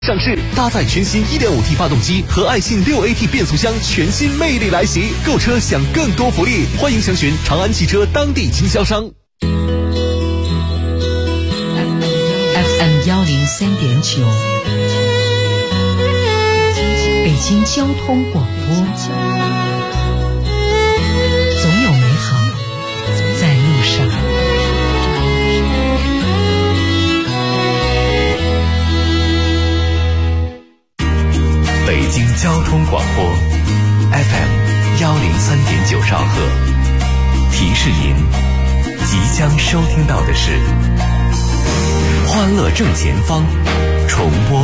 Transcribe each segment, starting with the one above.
上市，搭载全新 1.5T 发动机和爱信 6AT 变速箱，全新魅力来袭，购车享更多福利，欢迎详询长安汽车当地经销商。 FM 103.9，北京交通广播，总有美好在路上。 北京交通广播 FM 103.9兆赫，提示您即将收听到的是欢乐正前方重播。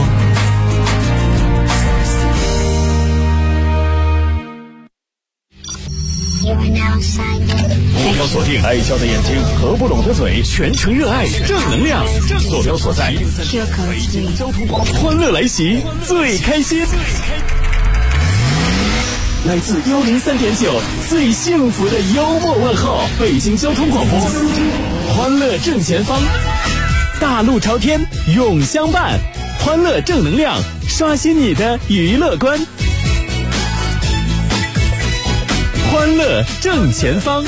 目标锁定爱笑的眼睛和不拢的嘴，全程热爱正能量，坐标所在北京交通广播，欢乐来袭最开心，来自103.9最幸福的幽默问候，北京交通广播，欢乐正前方，大路朝天永相伴，欢乐正能量，刷新你的娱乐观，欢乐正前方。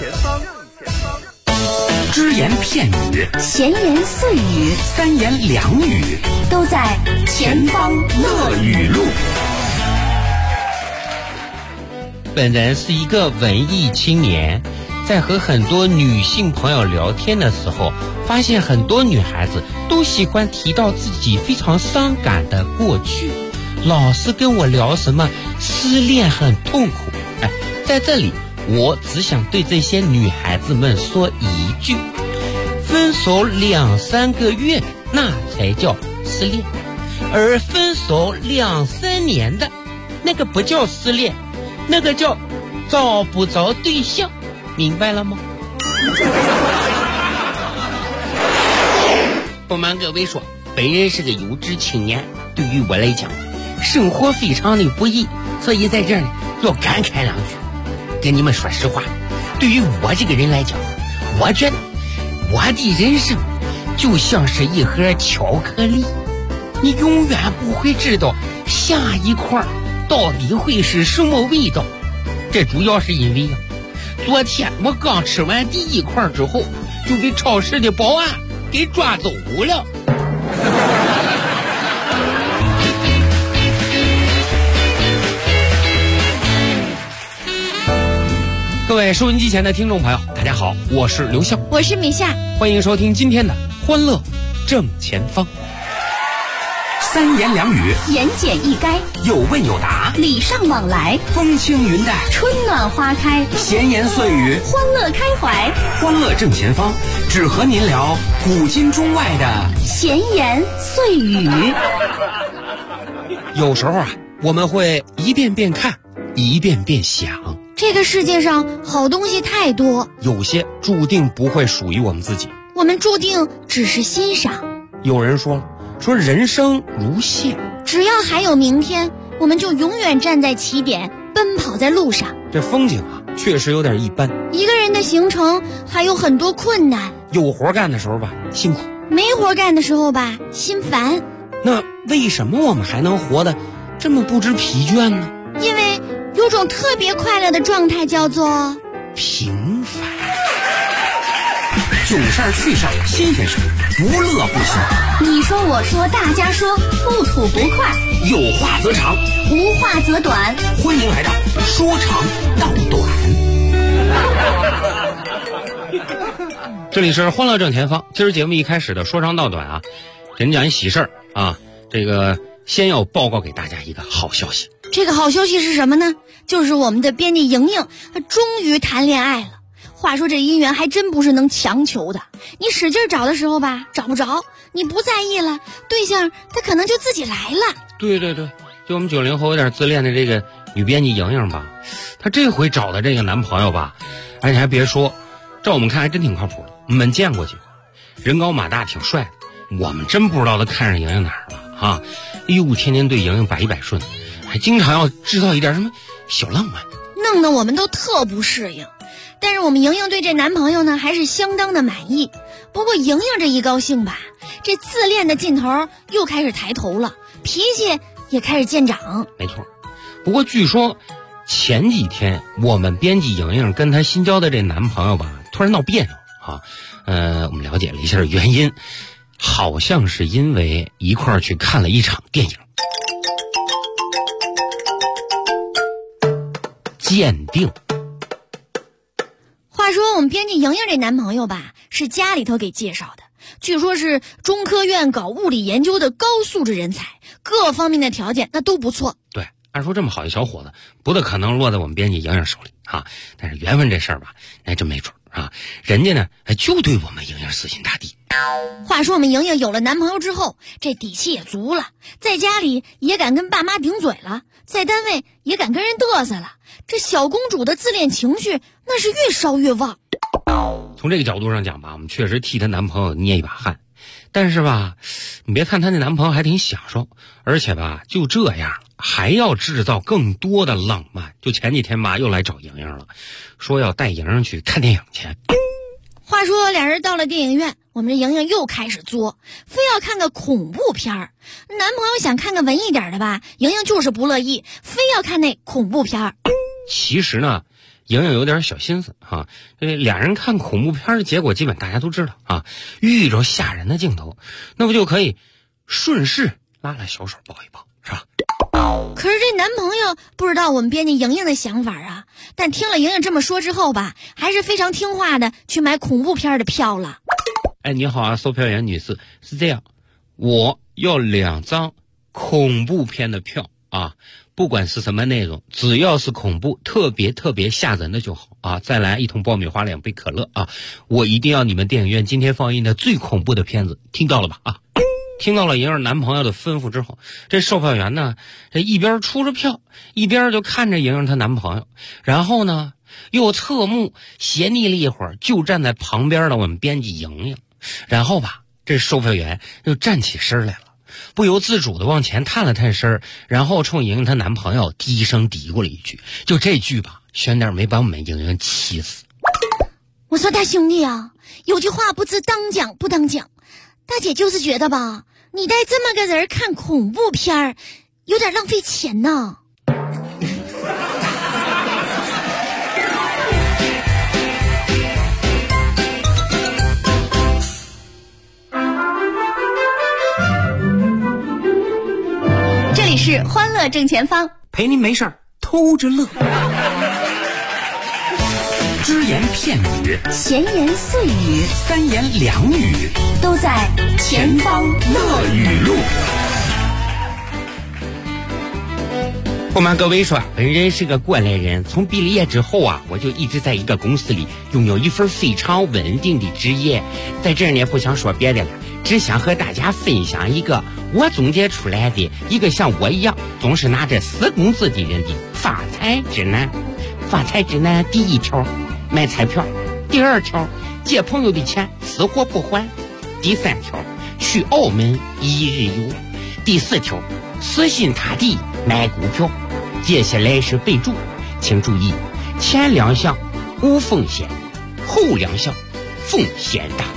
只言片语， 闲言碎语， 三言两语， 都在前方乐语录。 本人是一个文艺青年，在和很多女性朋友聊天的时候，发现很多女孩子都喜欢提到自己非常伤感的过去，老是跟我聊什么失恋很痛苦。在这里我只想对这些女孩子们说一句，分手2-3个月那才叫失恋，而分手2-3年的那个不叫失恋，那个叫找不着对象，明白了吗？不瞒各位说，本人是个有志青年，对于我来讲生活非常的不易，所以在这儿要感慨两句。跟你们说实话，对于我这个人来讲，我觉得我的人生就像是一盒巧克力，你永远不会知道下一块到底会是什么味道。这主要是因为昨天我刚吃完第一块之后，就给超市的保安给抓走了。各位收音机前的听众朋友，大家好，我是刘笑， 我是米夏， 欢迎收听今天的欢乐正前方。 三言两语， 言简意赅， 有问有答， 礼尚往来， 风轻云淡， 春暖花开， 闲言碎语， 欢乐开怀， 欢乐正前方，只和您聊古今中外的闲言碎语。 有时候我们会一遍遍看，一遍遍想， 这个世界上好东西太多， 有些注定不会属于我们自己， 我们注定只是欣赏。 有人说人生如线， 只要还有明天，我们就永远站在起点，奔跑在路上。 这风景确实有点一般， 一个人的行程还有很多困难， 有活干的时候辛苦， 没活干的时候心烦。 那为什么我们还能活得这么不知疲倦呢？ 因为有种特别快乐的状态，叫做平凡。 囧事儿趣事儿新鲜事儿，不乐不行。 你说我说大家说，不吐不快， 有话则长， 无话则短。 欢迎来到说长道短。 这里是欢乐正前方，今儿节目一开始的说长道短给你讲一喜事儿这个先要报告给大家一个好消息。 这个好消息是什么呢？就是我们的编辑莹莹她终于谈恋爱了。话说这姻缘还真不是能强求的，你使劲找的时候找不着，你不在意了，对象他可能就自己来了。 对，就我们90后有点自恋的这个女编辑莹莹她这回找的这个男朋友而且还别说，照我们看还真挺靠谱的，我们见过几回，人高马大挺帅的，我们真不知道他看上莹莹哪儿了哎呦，天天对莹莹百依百顺，还经常要制造一点什么小浪漫， 弄得我们都特不适应。但是我们莹莹对这男朋友呢还是相当的满意。不过莹莹这一高兴这自恋的劲头又开始抬头了， 脾气也开始见长。 没错，不过据说前几天我们编辑莹莹跟她新交的这男朋友吧，突然闹别扭啊。我们了解了一下原因，好像是因为一块儿去看了一场电影。鉴定。 话说我们编辑莹莹这男朋友吧，是家里头给介绍的，据说是中科院搞物理研究的高素质人才，各方面的条件那都不错。 对，按说这么好一小伙子，不大可能落在我们编辑莹莹手里啊。但是缘分这事儿吧，还真没准啊。人家呢，就对我们莹莹死心塌地。 话说我们莹莹有了男朋友之后，这底气也足了，在家里也敢跟爸妈顶嘴了，在单位也敢跟人嘚瑟了。这小公主的自恋情绪那是越烧越旺。 从这个角度上讲吧，我们确实替她男朋友捏一把汗。但是吧，你别看她那男朋友还挺享受，而且吧就这样还要制造更多的浪漫。就前几天吧又来找莹莹了，说要带莹莹去看电影去。 话说俩人到了电影院，我们这莹莹又开始作，非要看个恐怖片儿。男朋友想看个文艺点的吧，莹莹就是不乐意，非要看那恐怖片儿。 其实呢，莹莹有点小心思啊。俩人看恐怖片的结果基本大家都知道啊，遇着吓人的镜头，那不就可以顺势拉拉小手抱一抱，是吧？ 可是这男朋友不知道我们编辑莹莹的想法啊，但听了莹莹这么说之后吧，还是非常听话的去买恐怖片的票了。 哎，你好啊，售票员女士，是这样，我要2张恐怖片的票啊，不管是什么内容，只要是恐怖特别吓人的就好啊。再来1桶爆米花2杯可乐啊，我一定要你们电影院今天放映的最恐怖的片子，听到了吧啊？听到了莹莹男朋友的吩咐之后，这售票员呢，这一边出着票，一边就看着莹莹她男朋友，然后呢又侧目斜睨了一会儿，就站在旁边的我们编辑莹莹，然后吧，这售票员又站起身来了，不由自主的往前探了探身，然后冲莹莹她男朋友低声嘀咕了一句，就这句吧，悬点没把我们莹莹气死。 我说大兄弟啊，有句话不知当讲不当讲，大姐就是觉得吧，你带这么个人看恐怖片儿，有点浪费钱呢。这里是欢乐正前方， 陪您没事偷着乐。只言片语， 闲言碎语， 三言两语， 都在前方乐语录。 不瞒各位说，本人是个过来人，从毕了业之后啊，我就一直在一个公司里拥有一份非常稳定的职业。在这儿呢，不想说别的了，只想和大家分享一个我总结出来的一个像我一样总是拿着死工资的人的发财指南。发财指南第1条，买彩票；第2条，借朋友的钱死活不还；第3条，去澳门1日游；第4条，死心塌地买股票。接下来是备注，请注意，前2项无风险，后2项风险大。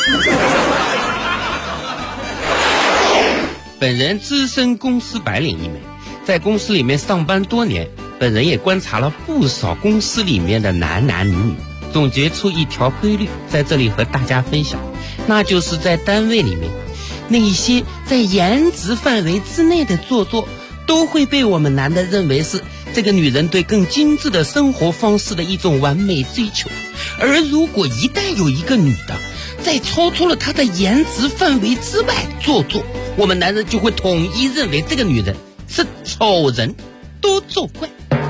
本人资深公司白领一枚，在公司里面上班多年，本人也观察了不少公司里面的男女，总结出一条规律，在这里和大家分享，那就是在单位里面，那些在颜值范围之内的做作，都会被我们男的认为是这个女人对更精致的生活方式的一种完美追求。而如果一旦有一个女的在超出了她的颜值范围之外做作，我们男人就会统一认为这个女人是丑人多作怪。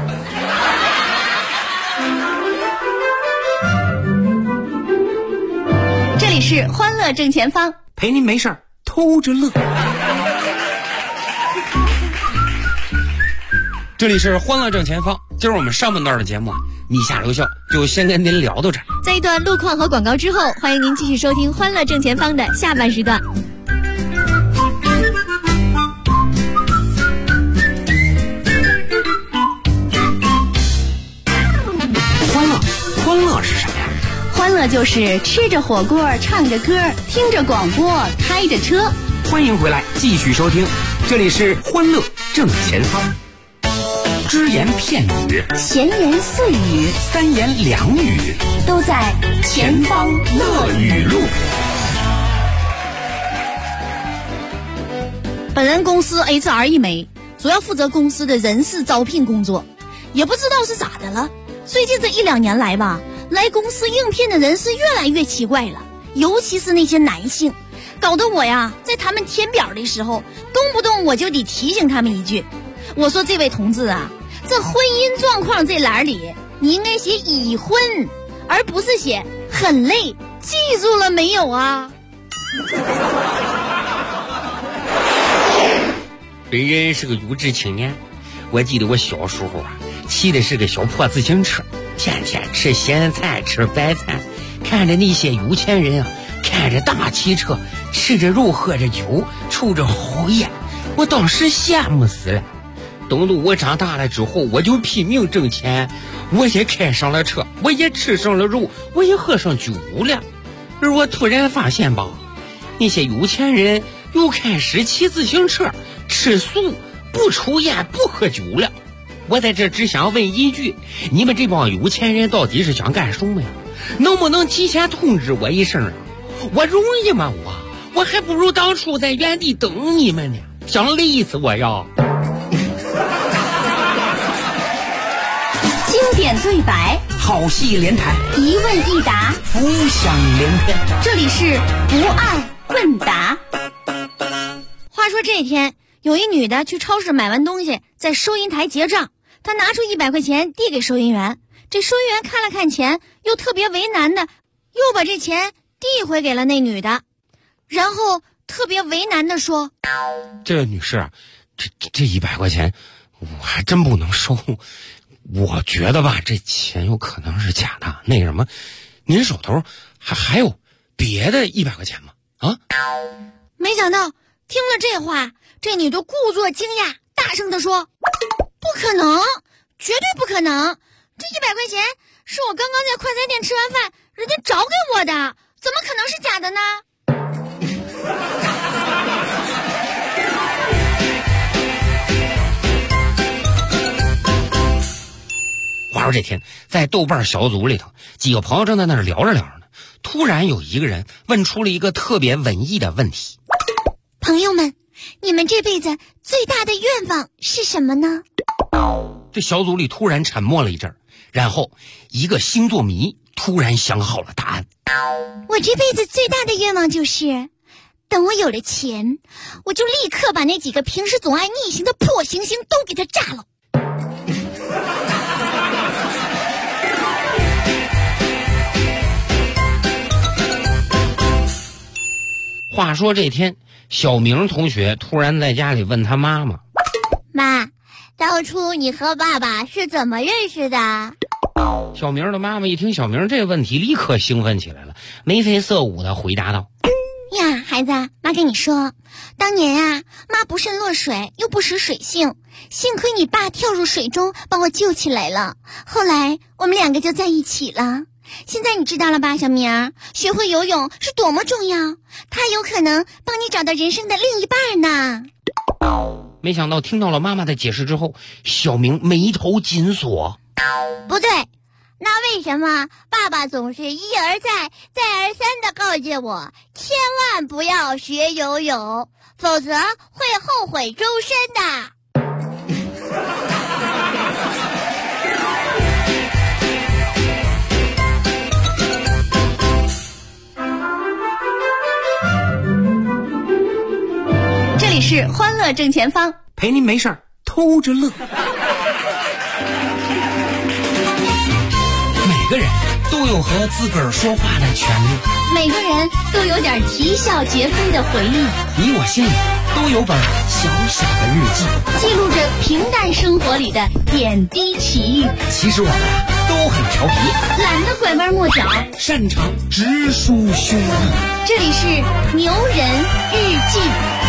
这里是欢乐正前方， 陪您没事偷着乐。 这里是欢乐正前方，今儿我们上半段的节目啊，你下留校就先跟您聊到这儿。 在一段路况和广告之后，欢迎您继续收听欢乐正前方的下半时段。 欢乐是什么呀？ 欢乐就是吃着火锅，唱着歌，听着广播，开着车。 欢迎回来，继续收听这里是欢乐正前方，只言片语， 闲言碎语， 三言两语， 都在前方乐语录。本人公司 HR 一枚，主要负责公司的人事招聘工作。也不知道是咋的了，最近这1-2年来吧，来公司应聘的人是越来越奇怪了，尤其是那些男性，搞得我呀，在他们填表的时候，动不动我就得提醒他们一句，我说这位同志啊，这婚姻状况这栏里，你应该写已婚，而不是写很累，记住了没有啊？ 本人是个有志青年，我记得我小时候啊，骑的是个小破自行车，天天吃咸菜吃白菜，看着那些有钱人啊，开着大汽车，吃着肉喝着酒，抽着好烟，我当时羡慕死了。等到我长大了之后，我就拼命挣钱，我也开上了车，我也吃上了肉，我也喝上酒了。而我突然发现吧，那些有钱人又开始骑自行车，吃素，不抽烟不喝酒了。我在这只想问一句，你们这帮有钱人到底是想干什么呀？能不能提前通知我一声啊？我容易吗？我还不如当初在原地等你们呢，想累死我呀！ 经典对白， 好戏连台， 一问一答， 浮想联翩。 这里是不二问答。话说这天，有一女的去超市买完东西，在收银台结账，她拿出100块钱递给收银员，这收银员看了看钱，又特别为难的又把这钱递回给了那女的，然后特别为难的说， 这位女士啊，这100块钱我还真不能收，我觉得吧，这钱有可能是假的。那什么，您手头还有别的100块钱吗？啊？ 没想到听了这话，这女的故作惊讶，大声地说，不可能，绝对不可能，这100块钱是我刚刚在快餐店吃完饭人家找给我的，怎么可能是假的呢？ 话说这天，在豆瓣小组里头，几个朋友正在那儿聊着聊着呢，突然有一个人问出了一个特别文艺的问题： 朋友们，你们这辈子最大的愿望是什么呢？ 这小组里突然沉默了一阵，然后一个星座迷突然想好了答案： 我这辈子最大的愿望就是，等我有了钱，我就立刻把那几个平时总爱逆行的破行星都给它炸了。 话说这天，小明同学突然在家里问他妈妈： 妈，当初你和爸爸是怎么认识的？ 小明的妈妈一听小明这个问题，立刻兴奋起来了，眉飞色舞的回答道： 呀，孩子，妈跟你说，当年啊，妈不慎落水，又不识水性，幸亏你爸跳入水中把我救起来了，后来我们2个就在一起了。现在你知道了吧，小明，学会游泳是多么重要，它有可能帮你找到人生的另一半呢。 没想到听到了妈妈的解释之后，小明眉头紧锁。 不对，那为什么爸爸总是一而再再而三地告诫我，千万不要学游泳，否则会后悔终身的？这里是欢乐正前方， 陪您没事儿偷着乐。每个人都有和自个儿说话的权利， 每个人都有点啼笑皆非的回忆， 你我心里都有本小小的日记， 记录着平淡生活里的点滴奇遇。 其实我们都很调皮， 懒得拐弯抹角， 擅长直抒胸臆。 这里是牛人日记。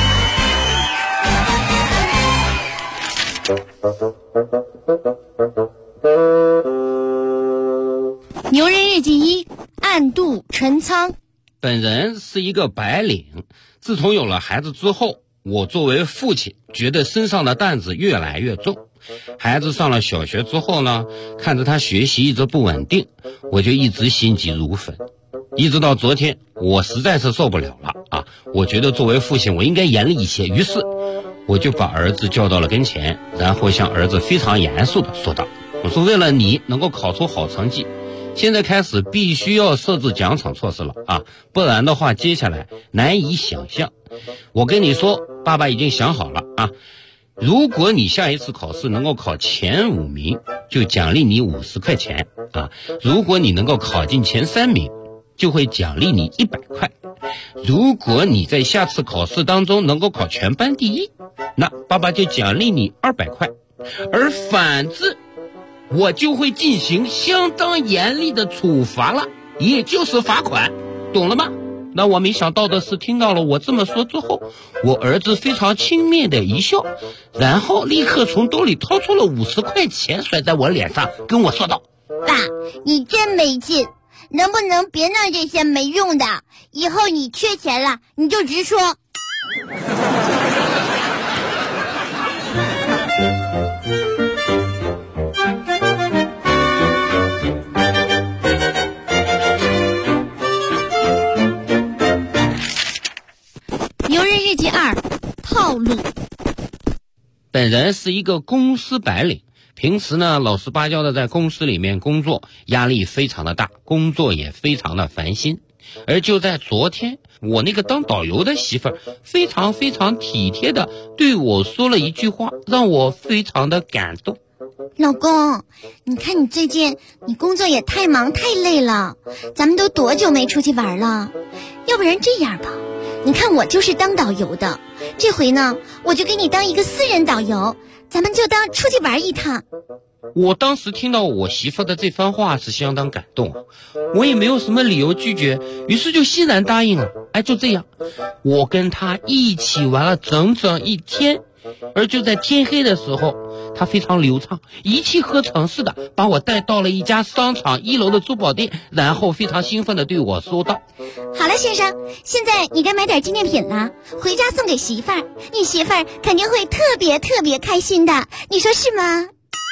牛人日记1，暗度陈仓。 本人是一个白领，自从有了孩子之后， 我作为父亲觉得身上的担子越来越重。孩子上了小学之后呢，看着他学习一直不稳定，我就一直心急如焚。一直到昨天，我实在是受不了了啊！我觉得作为父亲我应该严厉一些，于是我就把儿子叫到了跟前，然后向儿子非常严肃地说道：我说为了你能够考出好成绩，现在开始必须要设置奖惩措施了啊，不然的话接下来难以想象。我跟你说，爸爸已经想好了啊，如果你下一次考试能够考前5名，就奖励你50块钱啊；如果你能够考进前3名，就会奖励你100块。如果你在下次考试当中能够考全班第1，那爸爸就奖励你200块。而反之，我就会进行相当严厉的处罚了，也就是罚款，懂了吗？那我没想到的是，听到了我这么说之后，我儿子非常轻蔑的一笑，然后立刻从兜里掏出了50块钱甩在我脸上，跟我说道： 爸，你真没劲，能不能别弄这些没用的？以后你缺钱了，你就直说。游人日记2，套路。 本人是一个公司白领，平时呢老实巴交的在公司里面工作，压力非常的大，工作也非常的烦心。而就在昨天，我那个当导游的媳妇儿非常非常体贴的对我说了一句话，让我非常的感动。 老公，你看你最近你工作也太忙太累了，咱们都多久没出去玩了？要不然这样吧，你看我就是当导游的，这回呢我就给你当一个私人导游，咱们就当出去玩一趟。 我当时听到我媳妇的这番话是相当感动啊，我也没有什么理由拒绝，于是就欣然答应了。哎，就这样，我跟她一起玩了整整1天。而就在天黑的时候，她非常流畅，一气呵成似的把我带到了一家商场1楼的珠宝店，然后非常兴奋的对我说道： 好了先生，现在你该买点纪念品了，回家送给媳妇儿，你媳妇儿肯定会特别特别开心的，你说是吗？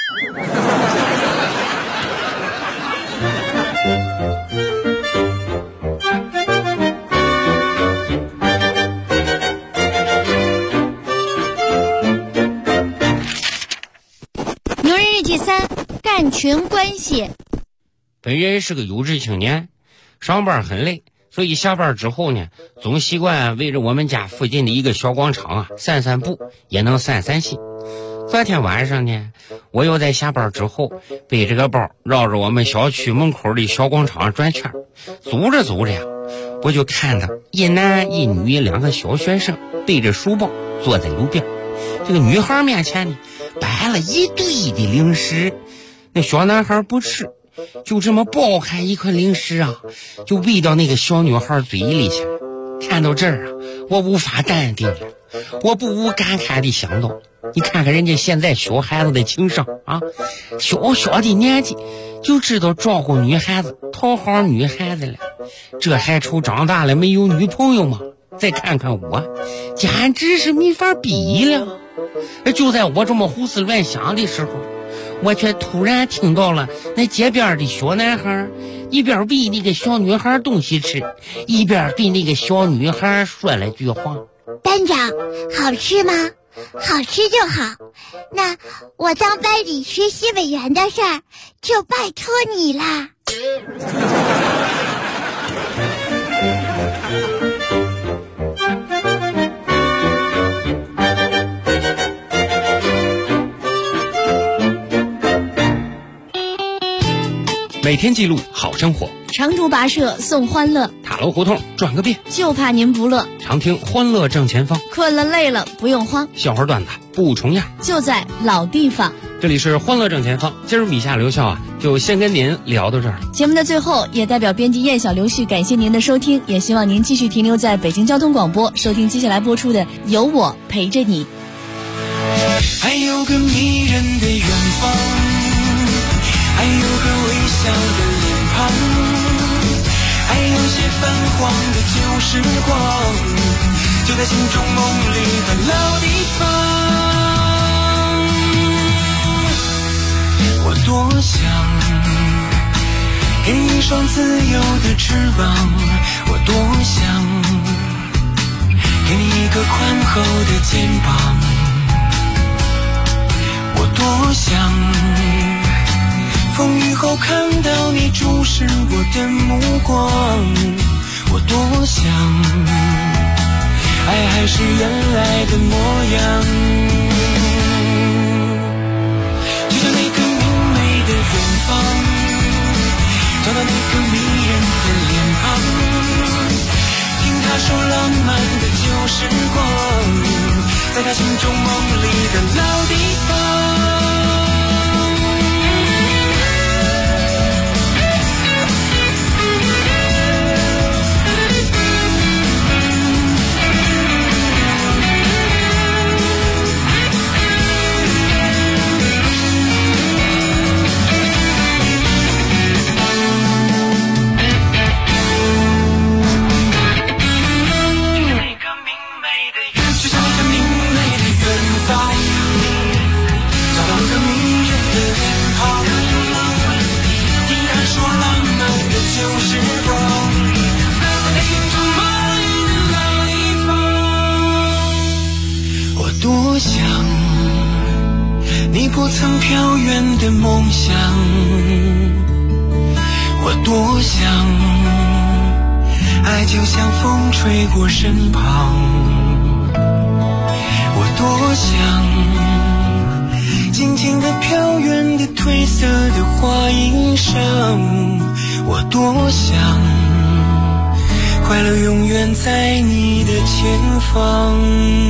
游人日记3，干群关系。 本人是个有志青年，上班很累，所以下班之后呢，总习惯围着我们家附近的一个小广场散散步，也能散散心。昨天晚上呢，我又在下班之后背着个包绕着我们小区门口的小广场转圈，走着走着呀，我就看到一男一女2个小学生背着书包坐在路边，这个女孩面前呢摆了一堆的零食，那小男孩不吃，就这么剥开一块零食啊，就喂到那个小女孩嘴里去了。看到这儿啊，我无法淡定了，我不无感慨地想到，你看看人家现在小孩子的情商啊，小小的年纪就知道照顾女孩子，讨好女孩子了，这还愁长大了没有女朋友吗？再看看我，简直是没法比了。就在我这么胡思乱想的时候，我却突然听到了那街边的小男孩一边喂那个小女孩东西吃，一边对那个小女孩说了句话： 班长，好吃吗？好吃就好，那我当班里学习委员的事儿就拜托你啦。 每天记录好生活， 长途跋涉送欢乐， 塔楼胡同转个遍， 就怕您不乐。 常听欢乐正前方， 困了累了不用慌， 笑话段子不重样， 就在老地方。 这里是欢乐正前方，今儿米夏刘笑啊，就先跟您聊到这儿。 节目的最后，也代表编辑燕小刘旭感谢您的收听，也希望您继续停留在北京交通广播，收听接下来播出的《有我陪着你》。 还有个迷人的远方，还有个微笑的脸庞，还有些泛黄的旧时光， 就在心中梦里的老地方。我多想给你一双自由的翅膀，我多想给你一个宽厚的肩膀，我多想风雨后看到你注视我的目光，我多想爱还是原来的模样，就像那个明媚的远方，找到那个迷人的脸庞，听他说浪漫的旧时光，在他心中梦里的老地方。多想你不曾飘远的梦想，我多想爱就像风吹过身旁，我多想静静地飘远的褪色的花衣裳，我多想快乐永远在你的前方。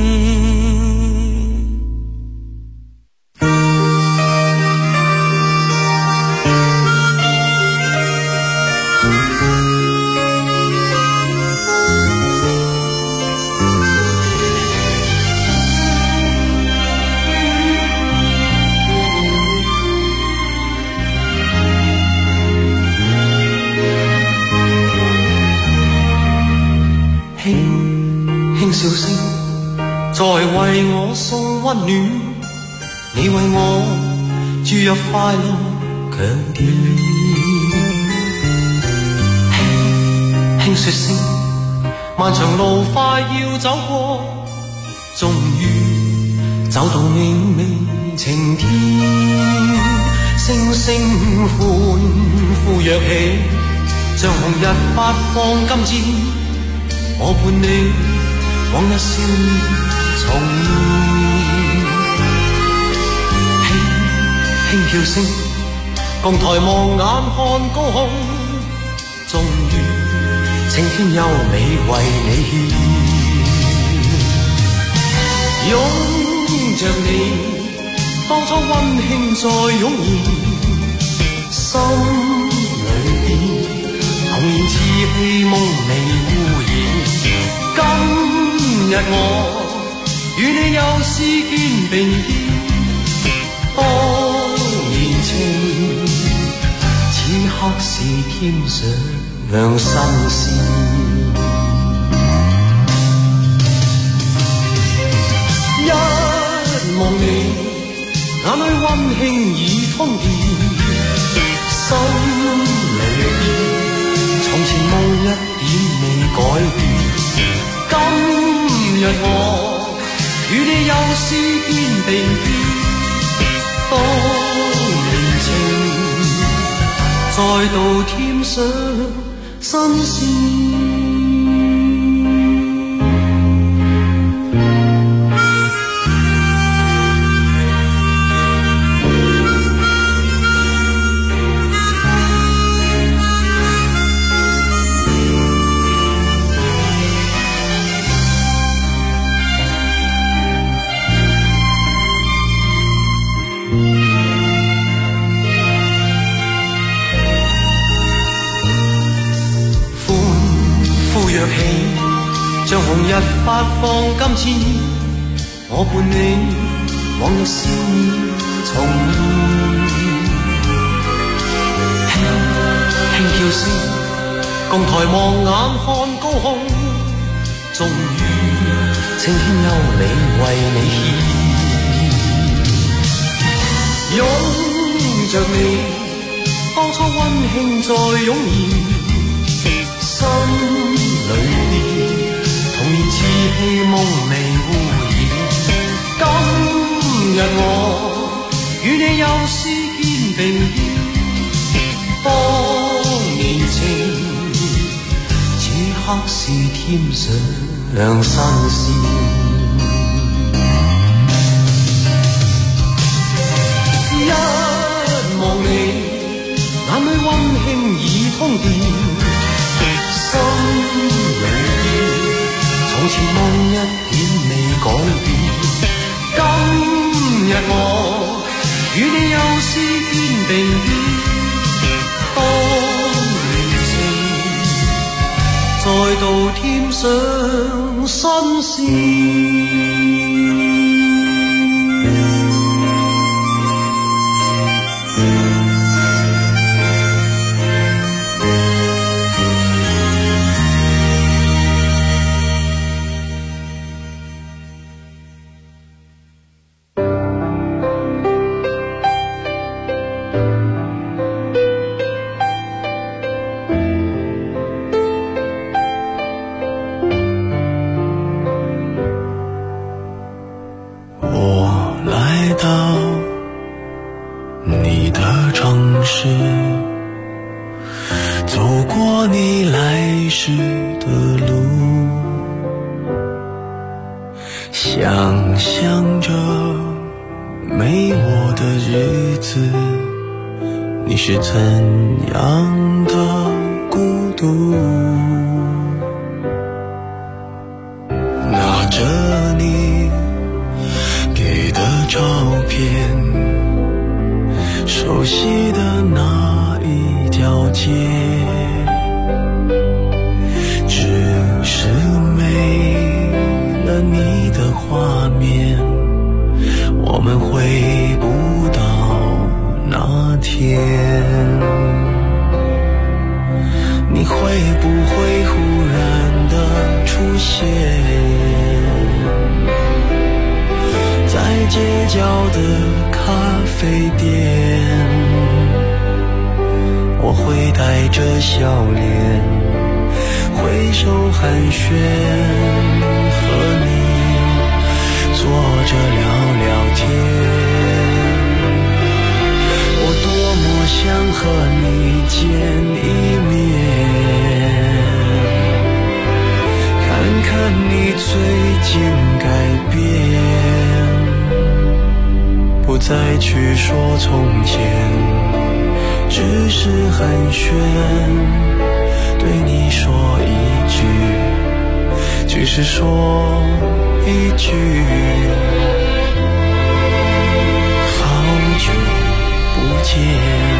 笑聲在為我送溫暖，你為我注入快樂強電。輕輕說聲，漫長路快要走過，終於走到明媚晴天。星星歡呼躍起，像紅日發放金箭，我伴你往日少年重現，輕輕叫聲，共抬望眼看高空，終於青天優美為你獻，擁着你，當初溫馨再湧現，心裏邊童年稚氣夢未污染。今日我與你又是肩並肩，當年情此刻是添上新鮮。一望你眼裏溫馨已通電，心裏邊從前夢一點未改變。今日我與你又是肩並肩，當年情再度添上新鮮。像紅日發放金箭，我伴你往日少年重現，輕叫聲，共抬望眼看高空，終於青天有你為你獻，擁着你，當初溫馨再湧現，心裏邊童年稚氣夢未污染。今日我與你又試肩並肩，當年情此刻是添上新鮮。一望你，眼裏溫馨已通電，心裏邊從前夢一點未改變。今日我與你又試肩並肩，當年情再度添上新鮮。 再去说从前，只是寒暄，对你说一句，只是说一句，好久不见。